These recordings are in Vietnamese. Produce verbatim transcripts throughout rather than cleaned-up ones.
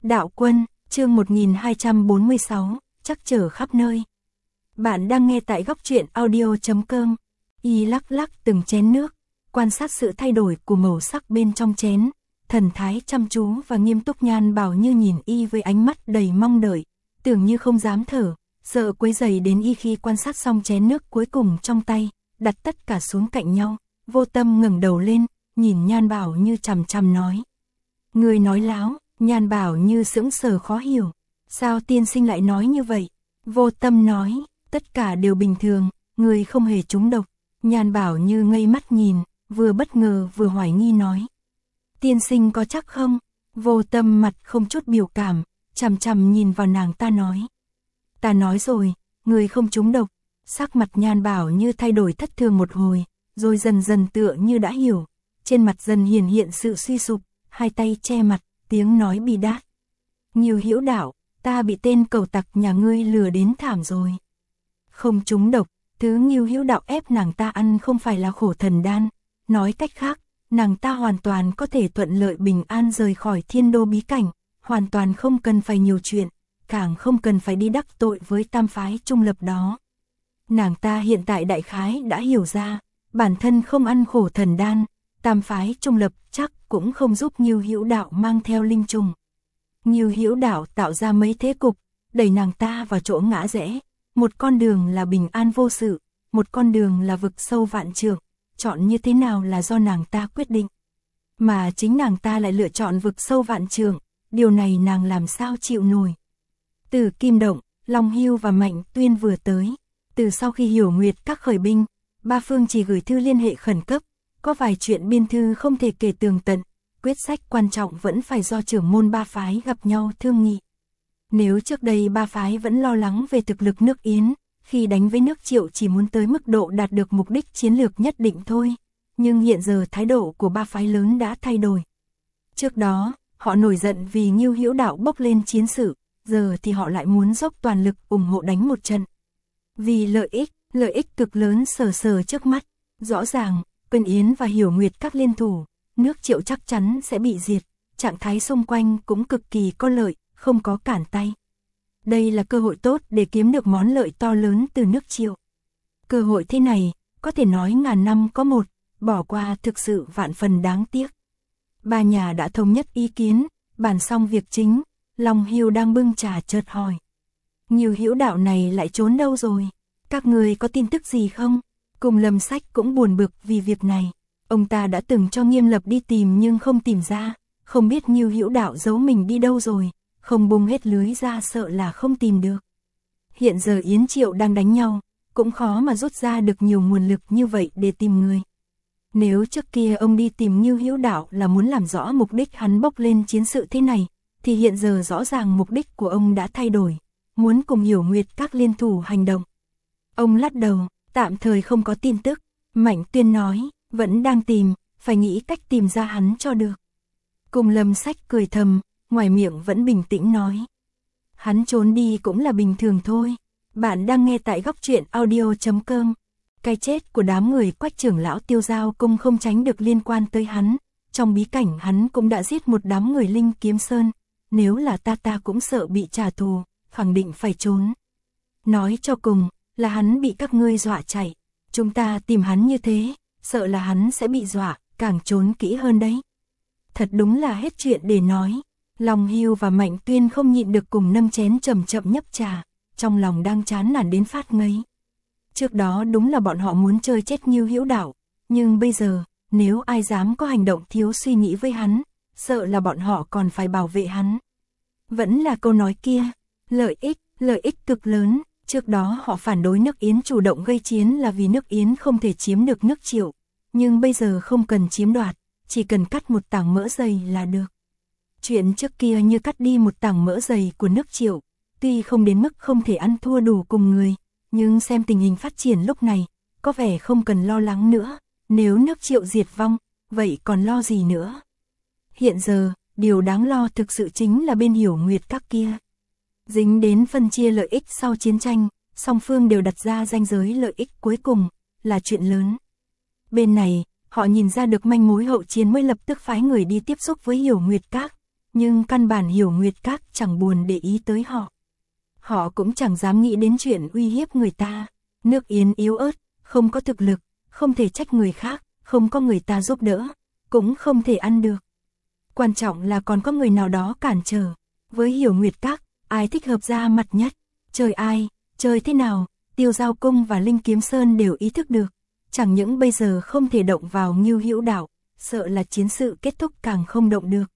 Đạo Quân, chương một nghìn hai trăm bốn mươi sáu, chắc chở khắp nơi. Bạn đang nghe tại góc truyện audio chấm com. Y lắc lắc từng chén nước, quan sát sự thay đổi của màu sắc bên trong chén, thần thái chăm chú và nghiêm túc. Nhan Bảo Như nhìn Y với ánh mắt đầy mong đợi, tưởng như không dám thở, sợ quấy rầy đến Y. Khi quan sát xong chén nước cuối cùng trong tay, đặt tất cả xuống cạnh nhau, Vô Tâm ngẩng đầu lên, nhìn Nhan Bảo Như chằm chằm nói: "Người nói láo." Nhan Bảo Như sững sờ khó hiểu, sao tiên sinh lại nói như vậy? Vô Tâm nói: "Tất cả đều bình thường, người không hề trúng độc." Nhan Bảo Như ngây mắt nhìn, vừa bất ngờ vừa hoài nghi nói: "Tiên sinh có chắc không?" Vô Tâm mặt không chút biểu cảm, chằm chằm nhìn vào nàng ta nói: "Ta nói rồi, người không trúng độc." Sắc mặt Nhan Bảo Như thay đổi thất thường một hồi, rồi dần dần tựa như đã hiểu, trên mặt dần hiển hiện sự suy sụp, hai tay che mặt, tiếng nói bi đát: "Nghiêu Hữu Đạo, ta bị tên cẩu tặc nhà ngươi lừa đến thảm rồi." Không trúng độc, thứ Nghiêu Hữu Đạo ép nàng ta ăn không phải là khổ thần đan, nói cách khác, nàng ta hoàn toàn có thể thuận lợi bình an rời khỏi thiên đô bí cảnh, hoàn toàn không cần phải nhiều chuyện, càng không cần phải đi đắc tội với tam phái trung lập đó. Nàng ta hiện tại đại khái đã hiểu ra, bản thân không ăn khổ thần đan, tam phái trung lập chắc cũng không giúp Nghiêu Hữu Đạo mang theo linh trùng. Nghiêu Hữu Đạo tạo ra mấy thế cục, đẩy nàng ta vào chỗ ngã rẽ, một con đường là bình an vô sự, một con đường là vực sâu vạn trượng, chọn như thế nào là do nàng ta quyết định. Mà chính nàng ta lại lựa chọn vực sâu vạn trượng, điều này nàng làm sao chịu nổi. Từ Kim Động, Long Hưu và Mạnh Tuyên vừa tới, từ sau khi Hiểu Nguyệt các khởi binh, ba phương chỉ gửi thư liên hệ khẩn cấp, có vài chuyện biên thư không thể kể tường tận, quyết sách quan trọng vẫn phải do trưởng môn ba phái gặp nhau thương nghị. Nếu trước đây ba phái vẫn lo lắng về thực lực nước Yến, khi đánh với nước Triệu chỉ muốn tới mức độ đạt được mục đích chiến lược nhất định thôi, nhưng hiện giờ thái độ của ba phái lớn đã thay đổi. Trước đó, họ nổi giận vì Nghiêu Hữu Đạo bốc lên chiến sự, giờ thì họ lại muốn dốc toàn lực ủng hộ đánh một trận. Vì lợi ích, lợi ích cực lớn sờ sờ trước mắt, rõ ràng, Quân Yến và Hiểu Nguyệt các liên thủ, nước Triệu chắc chắn sẽ bị diệt, trạng thái xung quanh cũng cực kỳ có lợi, không có cản tay. Đây là cơ hội tốt để kiếm được món lợi to lớn từ nước Triệu. Cơ hội thế này, có thể nói ngàn năm có một, bỏ qua thực sự vạn phần đáng tiếc. Ba nhà đã thống nhất ý kiến, bàn xong việc chính, Long Hưu đang bưng trà chợt hỏi: "Nghiêu Hữu Đạo này lại trốn đâu rồi? Các người có tin tức gì không?" Cùng Lâm Sách cũng buồn bực vì việc này. Ông ta đã từng cho Nghiêm Lập đi tìm nhưng không tìm ra, không biết Nghiêu Hữu Đạo giấu mình đi đâu rồi, không bung hết lưới ra sợ là không tìm được. Hiện giờ Yến Triệu đang đánh nhau, cũng khó mà rút ra được nhiều nguồn lực như vậy để tìm người. Nếu trước kia ông đi tìm Nghiêu Hữu Đạo là muốn làm rõ mục đích hắn bốc lên chiến sự thế này, thì hiện giờ rõ ràng mục đích của ông đã thay đổi, muốn cùng Hiểu Nguyệt các liên thủ hành động. Ông lắc đầu, tạm thời không có tin tức. Mạnh Tuyên nói, vẫn đang tìm, phải nghĩ cách tìm ra hắn cho được. Cùng Lâm Sách cười thầm, ngoài miệng vẫn bình tĩnh nói: "Hắn trốn đi cũng là bình thường thôi." Bạn đang nghe tại góc truyện audio chấm com. Cái chết của đám người Quách trưởng lão Tiêu Giao Cung không tránh được liên quan tới hắn. Trong bí cảnh hắn cũng đã giết một đám người Linh Kiếm Sơn. Nếu là ta ta cũng sợ bị trả thù, khẳng định phải trốn. Nói cho cùng, là hắn bị các ngươi dọa chạy. Chúng ta tìm hắn như thế, sợ là hắn sẽ bị dọa, càng trốn kỹ hơn đấy. Thật đúng là hết chuyện để nói. Long Hưu và Mạnh Tuyên không nhịn được cùng nâng chén chậm chậm nhấp trà, trong lòng đang chán nản đến phát ngấy. Trước đó đúng là bọn họ muốn chơi chết Nghiêu Hữu Đạo, nhưng bây giờ, nếu ai dám có hành động thiếu suy nghĩ với hắn, sợ là bọn họ còn phải bảo vệ hắn. Vẫn là câu nói kia, lợi ích, lợi ích cực lớn. Trước đó họ phản đối nước Yến chủ động gây chiến là vì nước Yến không thể chiếm được nước Triệu, nhưng bây giờ không cần chiếm đoạt, chỉ cần cắt một tảng mỡ dày là được. Chuyện trước kia như cắt đi một tảng mỡ dày của nước Triệu, tuy không đến mức không thể ăn thua đủ cùng người, nhưng xem tình hình phát triển lúc này, có vẻ không cần lo lắng nữa, nếu nước Triệu diệt vong, vậy còn lo gì nữa. Hiện giờ, điều đáng lo thực sự chính là bên Hiểu Nguyệt các kia. Dính đến phân chia lợi ích sau chiến tranh, song phương đều đặt ra ranh giới lợi ích cuối cùng, là chuyện lớn. Bên này, họ nhìn ra được manh mối hậu chiến mới lập tức phái người đi tiếp xúc với Hiểu Nguyệt các. nhưng căn bản Hiểu Nguyệt Các chẳng buồn để ý tới họ. Họ cũng chẳng dám nghĩ đến chuyện uy hiếp người ta. Nước Yến yếu ớt, không có thực lực, không thể trách người khác, không có người ta giúp đỡ, cũng không thể ăn được. Quan trọng là còn có người nào đó cản trở. Với Hiểu Nguyệt Các, ai thích hợp ra mặt nhất, chơi ai, chơi thế nào, Tiêu Giao Cung và Linh Kiếm Sơn đều ý thức được. Chẳng những bây giờ không thể động vào Ngưu Hữu Đạo, sợ là chiến sự kết thúc càng không động được.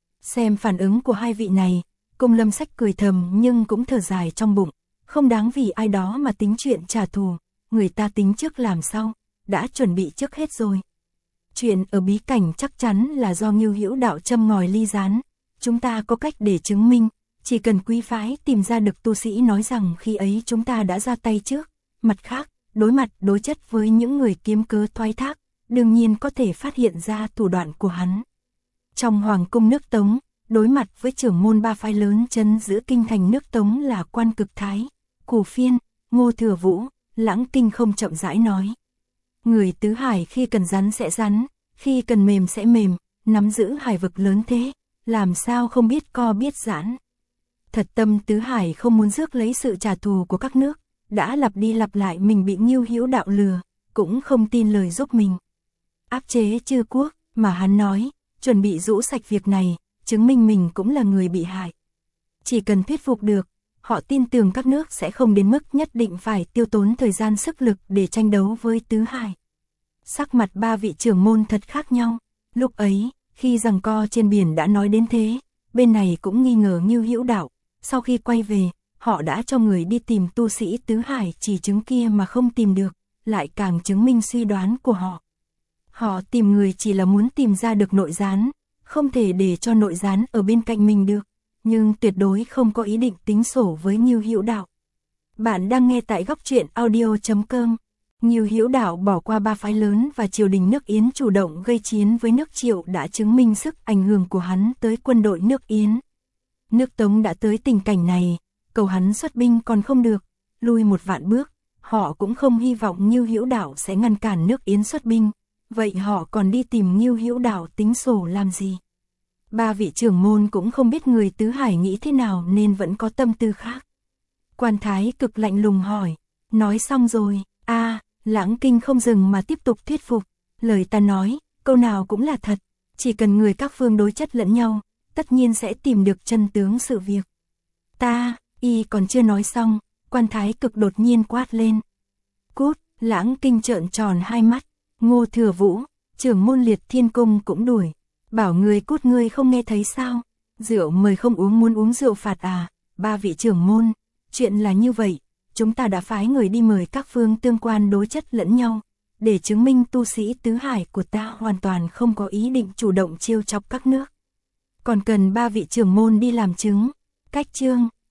Xem phản ứng của hai vị này, Cung Lâm Sách cười thầm nhưng cũng thở dài trong bụng. Không đáng vì ai đó mà tính chuyện trả thù, người ta tính trước làm sau, đã chuẩn bị trước hết rồi. Chuyện ở bí cảnh chắc chắn là do Ngưu Hữu Đạo châm ngòi ly gián. Chúng ta có cách để chứng minh, chỉ cần quý phái tìm ra được tu sĩ nói rằng khi ấy chúng ta đã ra tay trước. Mặt khác, đối mặt đối chất với những người kiếm cớ thoái thác, đương nhiên có thể phát hiện ra thủ đoạn của hắn. Trong Hoàng cung nước Tống, đối mặt với trưởng môn ba phái lớn trấn giữ kinh thành nước Tống là Quan Cực Thái, Cù Phiên, Ngô Thừa Vũ, Lãng Kinh không chậm rãi nói. Người tứ hải khi cần rắn sẽ rắn, khi cần mềm sẽ mềm, nắm giữ hải vực lớn thế, làm sao không biết co biết giãn. Thật tâm tứ hải không muốn rước lấy sự trả thù của các nước, đã lặp đi lặp lại mình bị Ngưu Hữu Đạo lừa, cũng không tin lời giúp mình. Áp chế chư quốc, mà hắn nói, chuẩn bị rũ sạch việc này, chứng minh mình cũng là người bị hại. Chỉ cần thuyết phục được, họ tin tưởng các nước sẽ không đến mức nhất định phải tiêu tốn thời gian sức lực để tranh đấu với tứ hải. Sắc mặt ba vị trưởng môn thật khác nhau. Lúc ấy, khi giằng co trên biển đã nói đến thế, bên này cũng nghi ngờ Ngưu Hữu Đạo. Sau khi quay về, họ đã cho người đi tìm tu sĩ tứ hải chỉ chứng kia mà không tìm được, lại càng chứng minh suy đoán của họ. Họ tìm người chỉ là muốn tìm ra được nội gián, không thể để cho nội gián ở bên cạnh mình được, nhưng tuyệt đối không có ý định tính sổ với Ngưu Hữu Đạo. Bạn đang nghe tại góc truyện audio chấm com. Ngưu Hữu Đạo bỏ qua ba phái lớn và triều đình nước Yến chủ động gây chiến với nước Triệu đã chứng minh sức ảnh hưởng của hắn tới quân đội nước Yến. Nước Tống đã tới tình cảnh này, cầu hắn xuất binh còn không được, lui một vạn bước, họ cũng không hy vọng Ngưu Hữu Đạo sẽ ngăn cản nước Yến xuất binh, vậy họ còn đi tìm Ngưu Hữu Đạo tính sổ làm gì? Ba vị trưởng môn cũng không biết người tứ hải nghĩ thế nào nên vẫn có tâm tư khác. Quan Thái Cực lạnh lùng hỏi, nói xong rồi, a à, Lãng Kinh không dừng mà tiếp tục thuyết phục, lời ta nói, câu nào cũng là thật, chỉ cần người các phương đối chất lẫn nhau, tất nhiên sẽ tìm được chân tướng sự việc. Ta, y còn chưa nói xong, Quan Thái Cực đột nhiên quát lên. Cút, Lãng Kinh trợn tròn hai mắt, Ngô Thừa Vũ, trưởng môn Liệt Thiên Cung cũng đuổi. Bảo người cút ngươi không nghe thấy sao? Rượu mời không uống muốn uống rượu phạt à? Ba vị trưởng môn, chuyện là như vậy, chúng ta đã phái người đi mời các phương tương quan đối chất lẫn nhau, để chứng minh tu sĩ tứ hải của ta hoàn toàn không có ý định chủ động trêu chọc các nước. Còn cần ba vị trưởng môn đi làm chứng. Cách chương